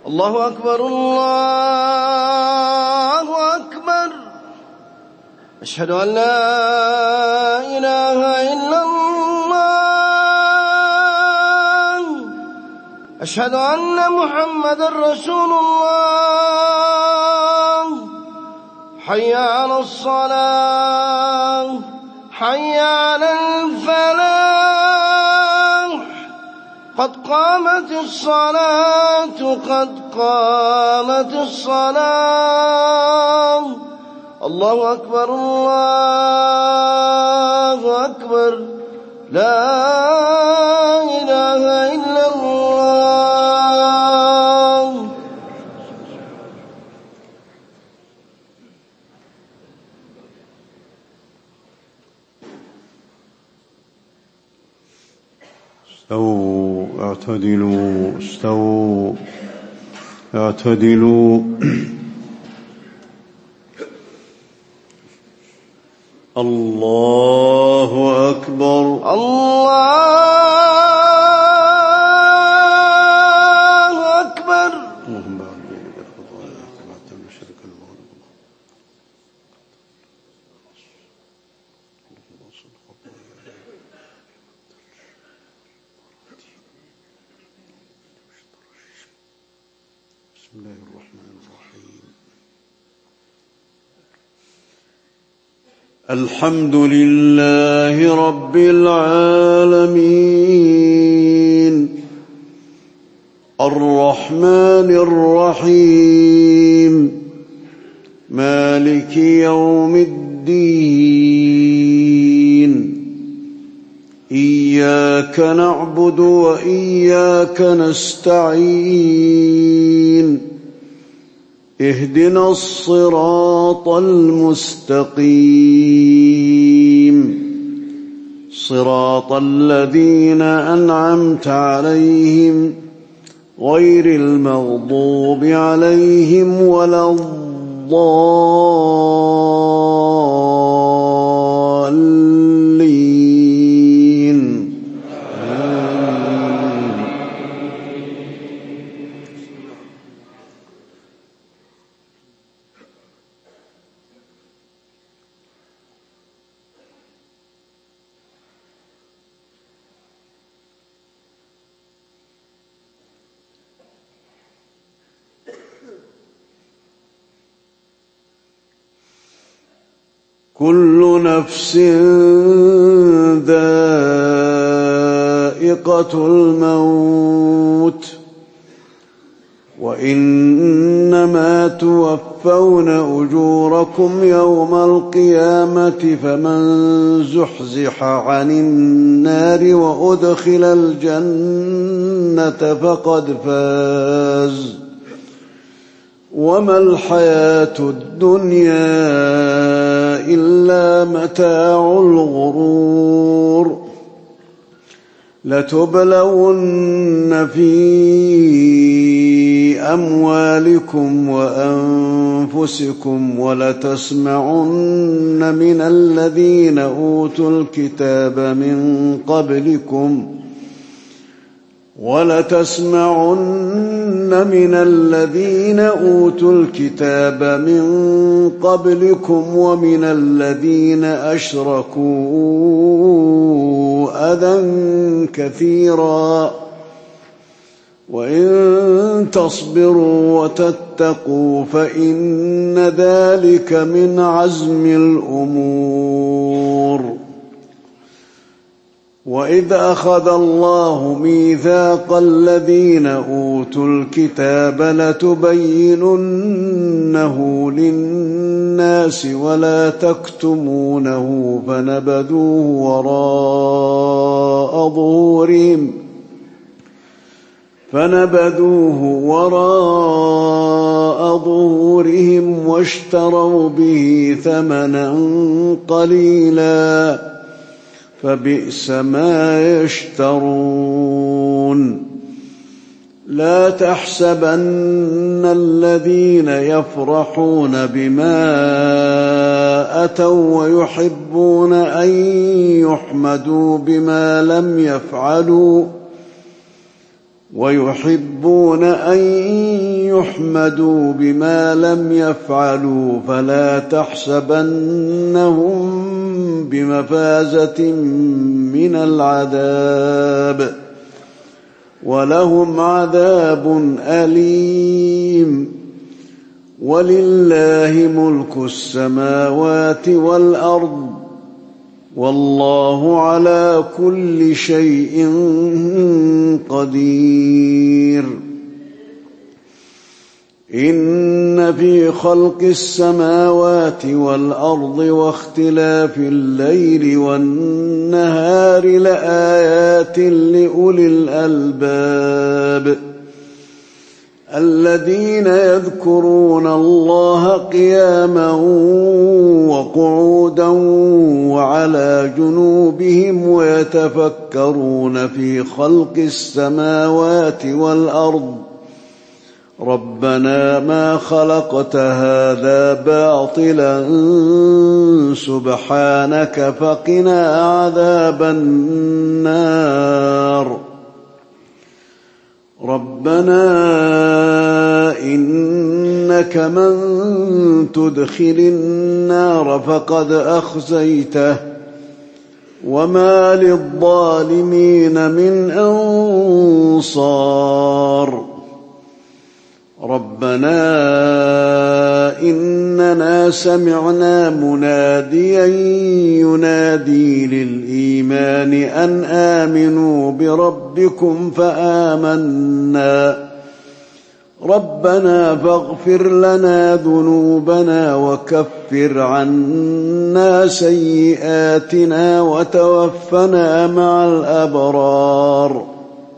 الله أكبر الله أكبر. أشهد أن لا إله إلا الله. أشهد أن محمدا رسول الله. حي على الصلاة، حي على الفلاح، قد قامت الصلاة، قد قامت الصلاة. الله أكبر الله أكبر. لا إله إلا الله. استووا اعتدلوا، استووا اعتدلوا. الله أكبر الله أكبر. اللهم بارك بين الخطايا كما تم شرك المغرب. بسم الله الرحمن الرحيم. الحمد لله رب العالمين، الرحمن الرحيم، مالك يوم الدين. إياك نعبد وإياك نستعين. اهدنا الصراط المستقيم، صراط الذين أنعمت عليهم غير المغضوب عليهم ولا الضالين. كل نفس ذائقة الموت، وإنما توفون أجوركم يوم القيامة، فمن زحزح عن النار وأدخل الجنة فقد فاز. وما الحياة الدنيا إلا متاع الغرور. لتبلون في أموالكم وأنفسكم ولتسمعن من الذين أوتوا الكتاب من قبلكم ومن الذين أشركوا أذى كثيرا، وإن تصبروا وتتقوا فإن ذلك من عزم الأمور. وإذ أخذ الله ميثاق الذين أوتوا الكتاب لتبيننه للناس ولا تكتمونه فنبذوه وراء ظهورهم واشتروا به ثمنا قليلا، فبئس ما يشترون. لا تحسبن الذين يفرحون بما أتوا ويحبون أن يحمدوا بما لم يفعلوا ويحبون أن يحمدوا بما لم يفعلوا فلا تحسبنهم بمفازة من العذاب ولهم عذاب أليم ولله ملك السماوات والأرض والله على كل شيء قدير إن في خلق السماوات والأرض واختلاف الليل والنهار لآيات لأولي الألباب الذين يذكرون الله قياما وقعودا وعلى جنوبهم ويتفكرون في خلق السماوات والأرض ربنا ما خلقت هذا باطلا سبحانك فقنا عذاب النار ربنا إنك من تدخل النار فقد أخزيته وما للظالمين من أنصار ربنا إننا سمعنا مناديا ينادي للإيمان أن آمنوا بربكم فآمنا ربنا فاغفر لنا ذنوبنا وكفر عنا سيئاتنا وتوفنا مع الأبرار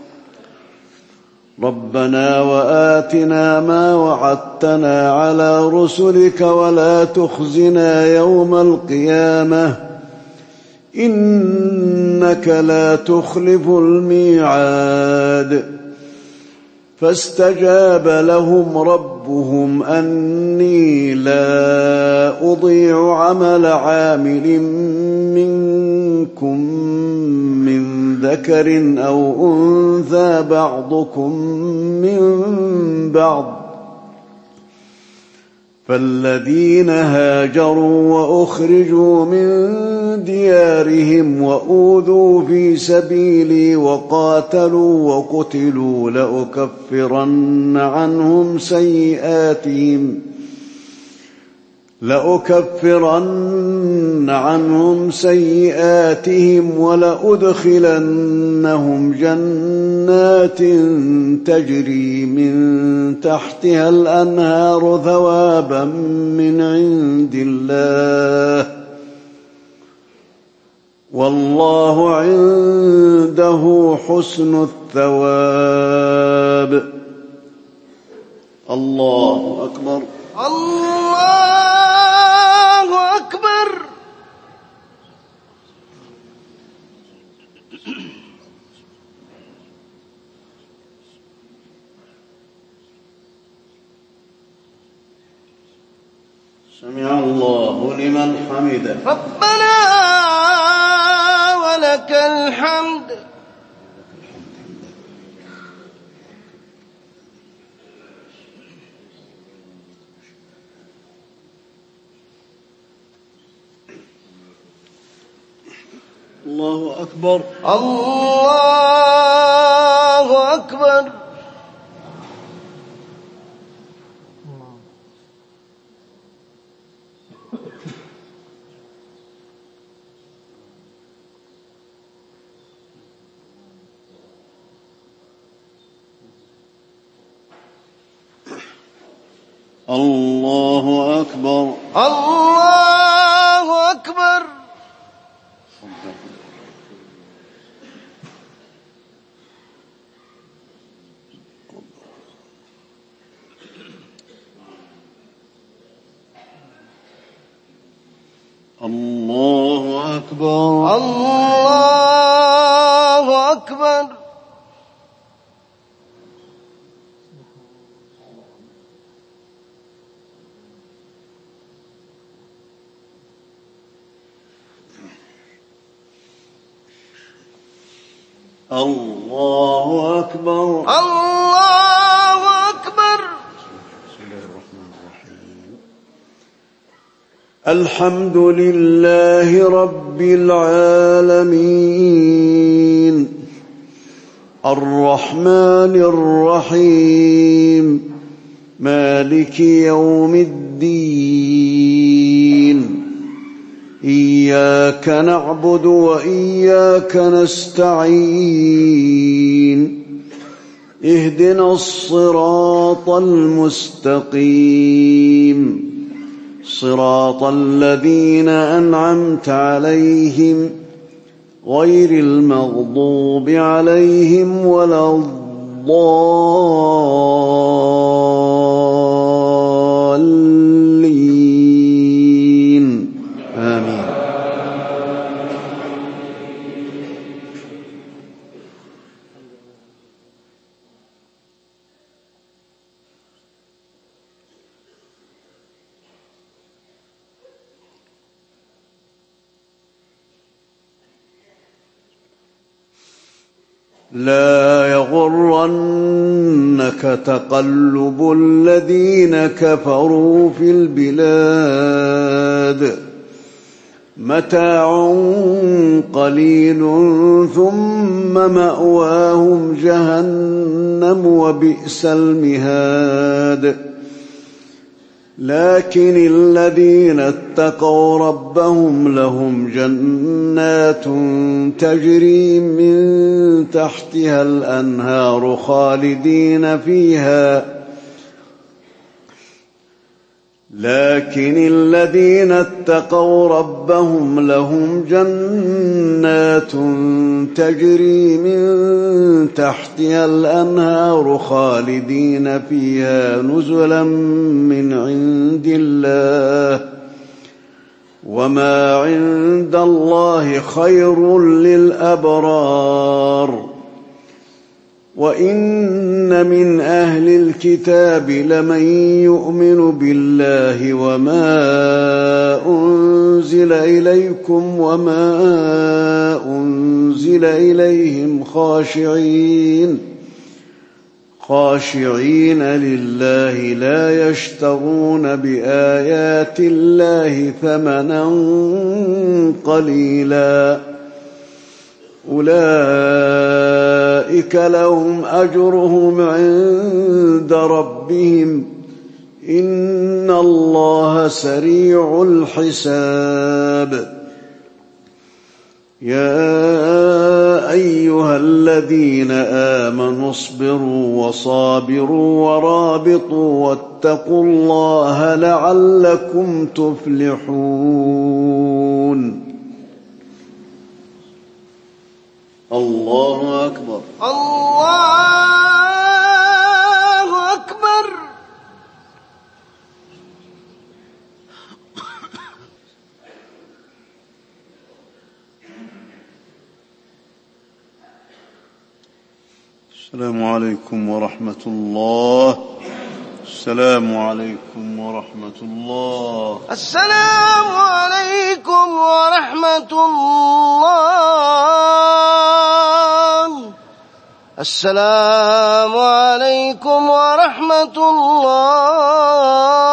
ربنا وآتنا ما وعدتنا على رسلك ولا تخزنا يوم القيامة إنك لا تخلف الميعاد فاستجاب لهم ربهم أني لا أضيع عمل عامل منكم من ذكر أو أنثى بعضكم من بعض فالذين هاجروا وأخرجوا من ديارهم وأوذوا في سبيلي وقاتلوا وقتلوا لأكفرن عنهم سيئاتهم ولأدخلنهم جنات تجري من تحتها الأنهار ثوابا من عند الله والله عنده حسن الثواب الله أكبر الله أكبر سمع الله لمن حمده ربنا ولك الحمد الله أكبر الله أكبر الله أكبر الله أكبر الله أكبر الله أكبر الله أكبر. الله أكبر. بسم الله الرحمن الرحيم. الحمد لله رب العالمين الرحمن الرحيم مالك يوم الدين إياك نعبد وإياك نستعين اهدنا الصراط المستقيم صراط الذين أنعمت عليهم غير المغضوب عليهم ولا الضالين آمين. لا يغرنك تقلب الذين كفروا في البلاد متاع قليل ثم مأواهم جهنم وبئس المهاد لكن الذين اتقوا ربهم لهم جنات تجري من تحتها الأنهار خالدين فيها لكن الذين اتقوا ربهم لهم جنات تجري من تحتها الأنهار خالدين فيها نزلا من عند الله وما عند الله خير للأبرار وإن من أهل الكتاب لمن يؤمن بالله وما أنزل إليكم وما أنزل إليهم خاشعين لله لا يشترون بآيات الله ثمنا قليلا أولئك لهم أجرهم عند ربهم إن الله سريع الحساب يا أيها الذين آمنوا اصبروا وصابروا ورابطوا واتقوا الله لعلكم تفلحون. الله أكبر. الله أكبر. السلام عليكم ورحمة الله. السلام عليكم ورحمة الله. السلام عليكم ورحمة الله. السلام عليكم ورحمة الله.